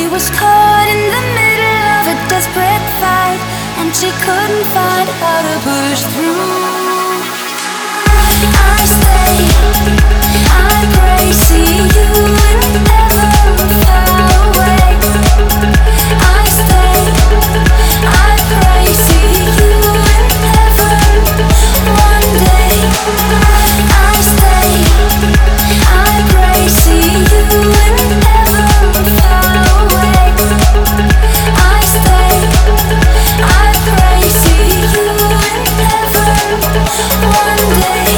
He was caught in the middle of a desperate fight, and she couldn't find how to push through. I stay, I pray, see you in heaven far away. I stay, I pray, see you in heaven one day. I stay, I pray, see you in heaven far away. I stay, I pray, see you in heaven one day.